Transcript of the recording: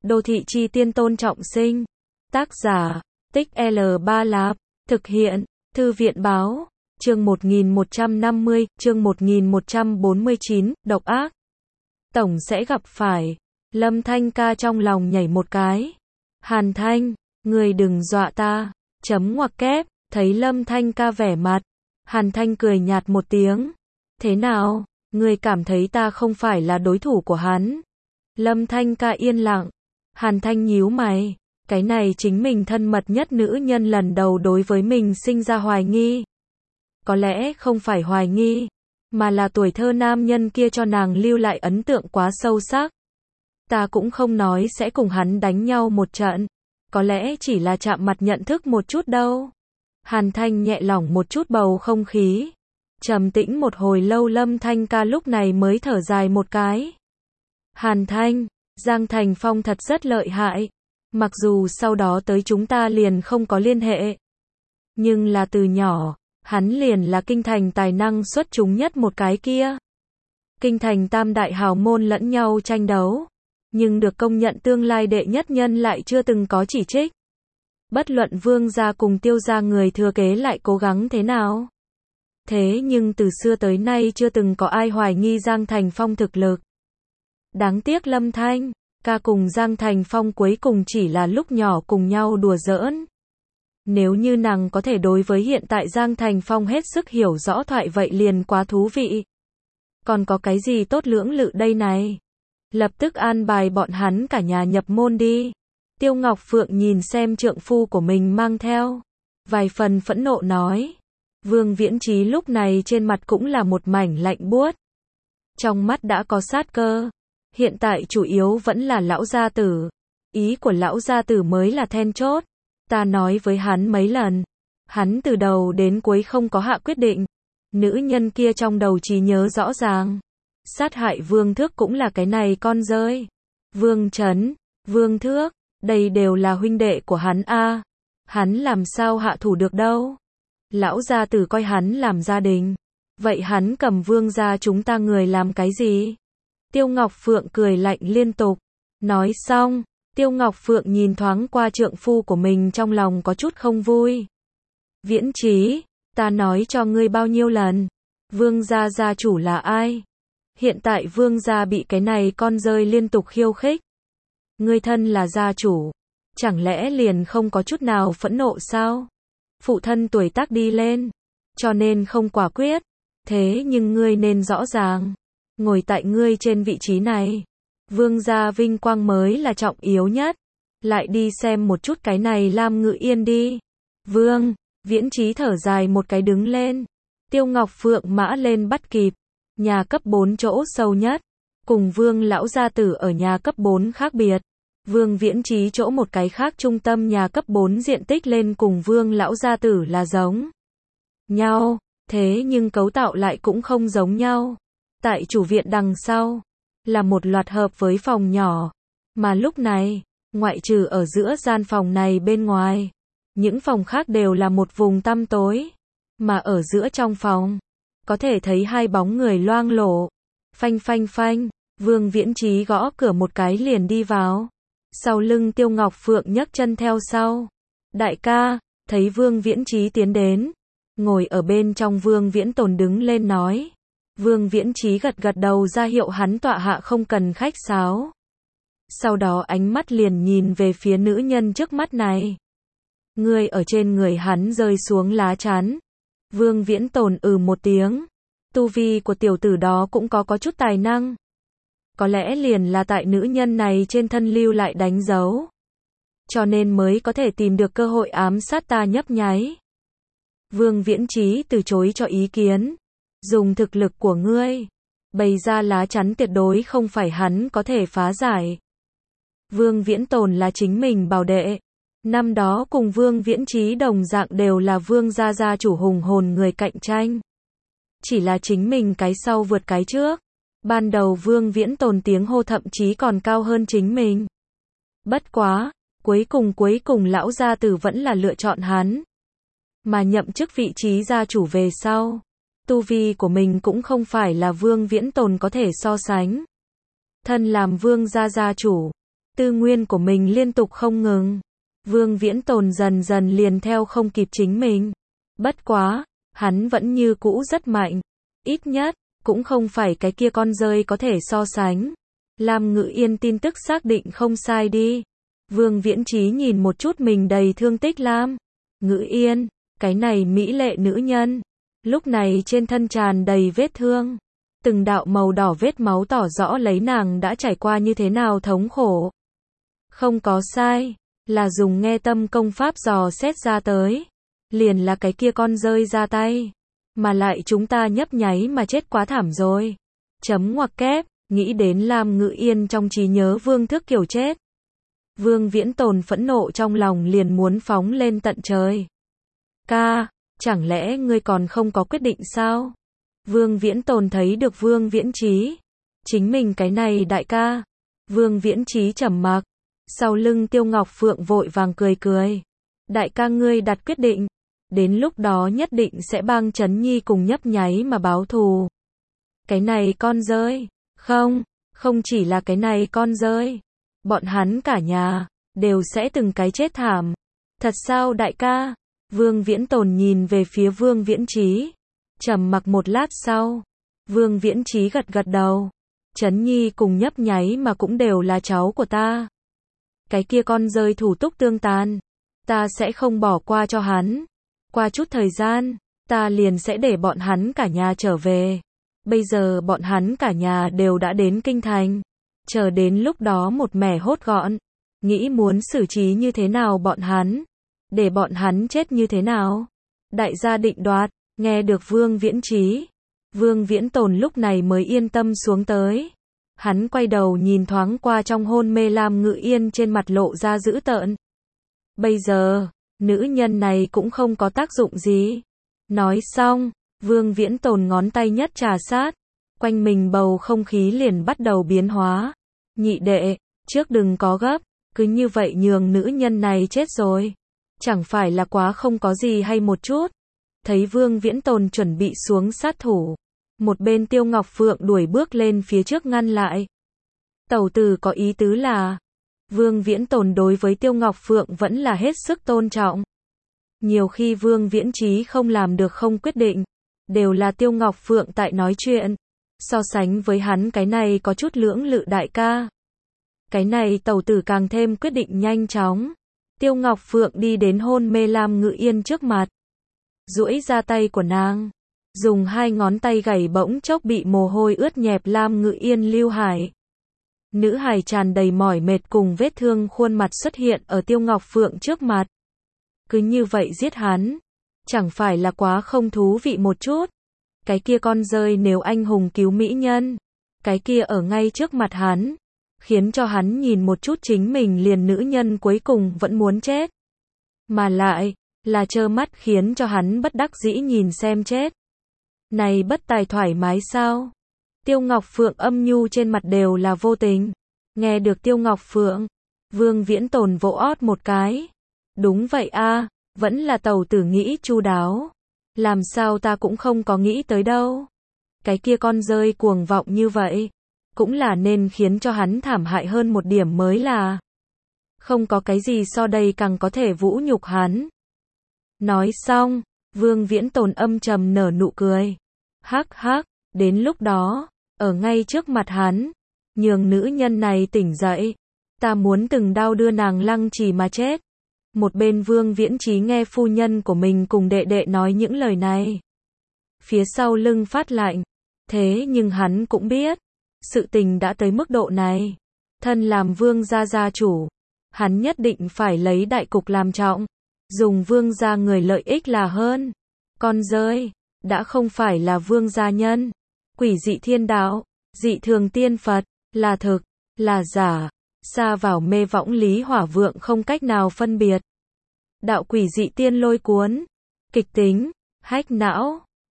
Đô thị chi tiên Tôn Trọng Sinh. Tác giả, Tích L3 Lạp. Thực hiện, Thư viện báo. Chương 1150, chương 1149, độc ác. Tổng sẽ gặp phải. Lâm Thanh ca trong lòng nhảy một cái. Hàn Thanh, người đừng dọa ta. Chấm ngoặc kép, thấy Lâm Thanh ca vẻ mặt. Hàn Thanh cười nhạt một tiếng. Thế nào, người cảm thấy ta không phải là đối thủ của hắn? Lâm Thanh ca yên lặng. Hàn Thanh nhíu mày. Cái này chính mình thân mật nhất nữ nhân lần đầu đối với mình sinh ra hoài nghi. Có lẽ không phải hoài nghi, mà là tuổi thơ nam nhân kia cho nàng lưu lại ấn tượng quá sâu sắc. Ta cũng không nói sẽ cùng hắn đánh nhau một trận. Có lẽ chỉ là chạm mặt nhận thức một chút đâu. Hàn Thanh nhẹ lỏng một chút bầu không khí. Trầm tĩnh một hồi lâu Lâm Thanh ca lúc này mới thở dài một cái. Hàn Thanh, Giang Thành Phong thật rất lợi hại. Mặc dù sau đó tới chúng ta liền không có liên hệ. Nhưng là từ nhỏ, hắn liền là kinh thành tài năng xuất chúng nhất một cái kia. Kinh thành tam đại hào môn lẫn nhau tranh đấu. Nhưng được công nhận tương lai đệ nhất nhân lại chưa từng có chỉ trích. Bất luận Vương gia cùng Tiêu gia người thừa kế lại cố gắng thế nào. Thế nhưng từ xưa tới nay chưa từng có ai hoài nghi Giang Thành Phong thực lực. Đáng tiếc Lâm Thanh ca cùng Giang Thành Phong cuối cùng chỉ là lúc nhỏ cùng nhau đùa giỡn. Nếu như nàng có thể đối với hiện tại Giang Thành Phong hết sức hiểu rõ thoại vậy liền quá thú vị. Còn có cái gì tốt lưỡng lự đây này? Lập tức an bài bọn hắn cả nhà nhập môn đi. Tiêu Ngọc Phượng nhìn xem trượng phu của mình mang theo vài phần phẫn nộ nói. Vương Viễn Chí lúc này trên mặt cũng là một mảnh lạnh buốt. Trong mắt đã có sát cơ. Hiện tại chủ yếu vẫn là lão gia tử. Ý của lão gia tử mới là then chốt. Ta nói với hắn mấy lần. Hắn từ đầu đến cuối không có hạ quyết định. Nữ nhân kia trong đầu trí nhớ rõ ràng. Sát hại Vương Thước cũng là cái này con rơi. Vương Trấn, Vương Thước, đây đều là huynh đệ của hắn a. Hắn làm sao hạ thủ được đâu. Lão gia tử coi hắn làm gia đình. Vậy hắn cầm Vương gia chúng ta người làm cái gì? Tiêu Ngọc Phượng cười lạnh liên tục. Nói xong, Tiêu Ngọc Phượng nhìn thoáng qua trượng phu của mình trong lòng có chút không vui. Viễn Chí, ta nói cho ngươi bao nhiêu lần. Vương gia gia chủ là ai? Hiện tại Vương gia bị cái này con rơi liên tục khiêu khích. Ngươi thân là gia chủ. Chẳng lẽ liền không có chút nào phẫn nộ sao? Phụ thân tuổi tác đi lên. Cho nên không quả quyết. Thế nhưng ngươi nên rõ ràng. Ngồi tại ngươi trên vị trí này. Vương gia vinh quang mới là trọng yếu nhất. Lại đi xem một chút cái này Lam Ngự Yên đi. Vương, Viễn Chí thở dài một cái đứng lên. Tiêu Ngọc Phượng mã lên bắt kịp. Nhà cấp 4 chỗ sâu nhất. Cùng Vương lão gia tử ở nhà cấp 4 khác biệt. Vương Viễn Chí chỗ một cái khác trung tâm nhà cấp 4 diện tích lên cùng Vương lão gia tử là giống nhau. Thế nhưng cấu tạo lại cũng không giống nhau. Tại chủ viện đằng sau, là một loạt hợp với phòng nhỏ. Mà lúc này, ngoại trừ ở giữa gian phòng này bên ngoài, những phòng khác đều là một vùng tăm tối. Mà ở giữa trong phòng, có thể thấy hai bóng người loang lổ. Phanh phanh phanh, Vương Viễn Chí gõ cửa một cái liền đi vào. Sau lưng Tiêu Ngọc Phượng nhấc chân theo sau. Đại ca, thấy Vương Viễn Chí tiến đến. Ngồi ở bên trong Vương Viễn Tồn đứng lên nói. Vương Viễn Chí gật gật đầu ra hiệu hắn tọa hạ không cần khách sáo. Sau đó ánh mắt liền nhìn về phía nữ nhân trước mắt này. Người ở trên người hắn rơi xuống lá chắn. Vương Viễn Tồn một tiếng. Tu vi của tiểu tử đó cũng có chút tài năng. Có lẽ liền là tại nữ nhân này trên thân lưu lại đánh dấu. Cho nên mới có thể tìm được cơ hội ám sát ta nhấp nháy. Vương Viễn Chí từ chối cho ý kiến. Dùng thực lực của ngươi, bày ra lá chắn tuyệt đối không phải hắn có thể phá giải. Vương Viễn Tồn là chính mình bảo đệ. Năm đó cùng Vương Viễn Chí đồng dạng đều là Vương gia gia chủ hùng hồn người cạnh tranh. Chỉ là chính mình cái sau vượt cái trước. Ban đầu Vương Viễn Tồn tiếng hô thậm chí còn cao hơn chính mình. Bất quá, cuối cùng lão gia tử vẫn là lựa chọn hắn. Mà nhậm chức vị trí gia chủ về sau. Tu vi của mình cũng không phải là Vương Viễn Tồn có thể so sánh. Thân làm Vương gia gia chủ, tư nguyên của mình liên tục không ngừng. Vương Viễn Tồn dần dần liền theo không kịp chính mình. Bất quá, hắn vẫn như cũ rất mạnh. Ít nhất, cũng không phải cái kia con dơi có thể so sánh. Lam Ngự Yên tin tức xác định không sai đi. Vương Viễn Chí nhìn một chút mình đầy thương tích Lam Ngự Yên, cái này mỹ lệ nữ nhân. Lúc này trên thân tràn đầy vết thương. Từng đạo màu đỏ vết máu tỏ rõ lấy nàng đã trải qua như thế nào thống khổ. Không có sai, là dùng nghe tâm công pháp dò xét ra tới. Liền là cái kia con dơi ra tay. Mà lại chúng ta nhấp nháy mà chết quá thảm rồi. Chấm ngoặc kép, nghĩ đến Lam Ngự Yên trong trí nhớ Vương Thức Kiều chết. Vương Viễn Tồn phẫn nộ trong lòng liền muốn phóng lên tận trời. Ca, chẳng lẽ ngươi còn không có quyết định sao? Vương Viễn Tồn thấy được Vương Viễn Chí. Chính mình cái này đại ca. Vương Viễn Chí trầm mặc. Sau lưng Tiêu Ngọc Phượng vội vàng cười cười. Đại ca ngươi đặt quyết định. Đến lúc đó nhất định sẽ bang Trấn Nhi cùng nhấp nháy mà báo thù. Cái này con dơi. Không chỉ là cái này con dơi. Bọn hắn cả nhà, đều sẽ từng cái chết thảm. Thật sao đại ca? Vương Viễn Tồn nhìn về phía Vương Viễn Chí. Trầm mặc một lát sau. Vương Viễn Chí gật gật đầu. Trấn Nhi cùng nhấp nháy mà cũng đều là cháu của ta. Cái kia con dơi thủ túc tương tàn. Ta sẽ không bỏ qua cho hắn. Qua chút thời gian, ta liền sẽ để bọn hắn cả nhà trở về. Bây giờ bọn hắn cả nhà đều đã đến kinh thành. Chờ đến lúc đó một mẻ hốt gọn. Nghĩ muốn xử trí như thế nào bọn hắn. Để bọn hắn chết như thế nào. Đại gia định đoạt. Nghe được Vương Viễn Chí. Vương Viễn Tồn lúc này mới yên tâm xuống tới. Hắn quay đầu nhìn thoáng qua trong hôn mê Lam Ngự Yên trên mặt lộ ra dữ tợn. Bây giờ, nữ nhân này cũng không có tác dụng gì. Nói xong, Vương Viễn Tồn ngón tay nhất trà sát. Quanh mình bầu không khí liền bắt đầu biến hóa. Nhị đệ, trước đừng có gấp, cứ như vậy nhường nữ nhân này chết rồi. Chẳng phải là quá không có gì hay một chút. Thấy Vương Viễn Tồn chuẩn bị xuống sát thủ. Một bên Tiêu Ngọc Phượng đuổi bước lên phía trước ngăn lại. Tẩu tử có ý tứ là, Vương Viễn Tồn đối với Tiêu Ngọc Phượng vẫn là hết sức tôn trọng. Nhiều khi Vương Viễn Chí không làm được không quyết định, đều là Tiêu Ngọc Phượng tại nói chuyện. So sánh với hắn cái này có chút lưỡng lự đại ca. Cái này tẩu tử càng thêm quyết định nhanh chóng. Tiêu Ngọc Phượng đi đến hôn mê Lam Ngự Yên trước mặt. Duỗi ra tay của nàng. Dùng hai ngón tay gảy bỗng chốc bị mồ hôi ướt nhẹp Lam Ngự Yên lưu hải. Nữ hài tràn đầy mỏi mệt cùng vết thương khuôn mặt xuất hiện ở Tiêu Ngọc Phượng trước mặt. Cứ như vậy giết hắn. Chẳng phải là quá không thú vị một chút. Cái kia con dơi nếu anh hùng cứu mỹ nhân. Cái kia ở ngay trước mặt hắn. Khiến cho hắn nhìn một chút chính mình liền nữ nhân cuối cùng vẫn muốn chết. Mà lại, là trơ mắt khiến cho hắn bất đắc dĩ nhìn xem chết. Này bất tài thoải mái sao? Tiêu Ngọc Phượng âm nhu trên mặt đều là vô tình. Nghe được Tiêu Ngọc Phượng, Vương Viễn Tồn vỗ ót một cái. Đúng vậy a, vẫn là tẩu tử nghĩ chu đáo. Làm sao ta cũng không có nghĩ tới đâu. Cái kia con dơi cuồng vọng như vậy, cũng là nên khiến cho hắn thảm hại hơn một điểm mới là. Không có cái gì so đây càng có thể vũ nhục hắn. Nói xong, Vương Viễn Tồn âm trầm nở nụ cười. Hắc hắc, đến lúc đó, ở ngay trước mặt hắn, nhường nữ nhân này tỉnh dậy. Ta muốn từng đao đưa nàng lăng trì mà chết. Một bên Vương Viễn Chí nghe phu nhân của mình cùng đệ đệ nói những lời này. Phía sau lưng phát lạnh. Thế nhưng hắn cũng biết, sự tình đã tới mức độ này. Thân làm Vương gia gia chủ, hắn nhất định phải lấy đại cục làm trọng. Dùng Vương gia người lợi ích là hơn. Con dơi, đã không phải là Vương gia nhân. Quỷ dị thiên đạo, dị thường tiên Phật, là thực, là giả. Xa vào mê võng lý hỏa vượng không cách nào phân biệt. Đạo quỷ dị tiên lôi cuốn, kịch tính, hách não.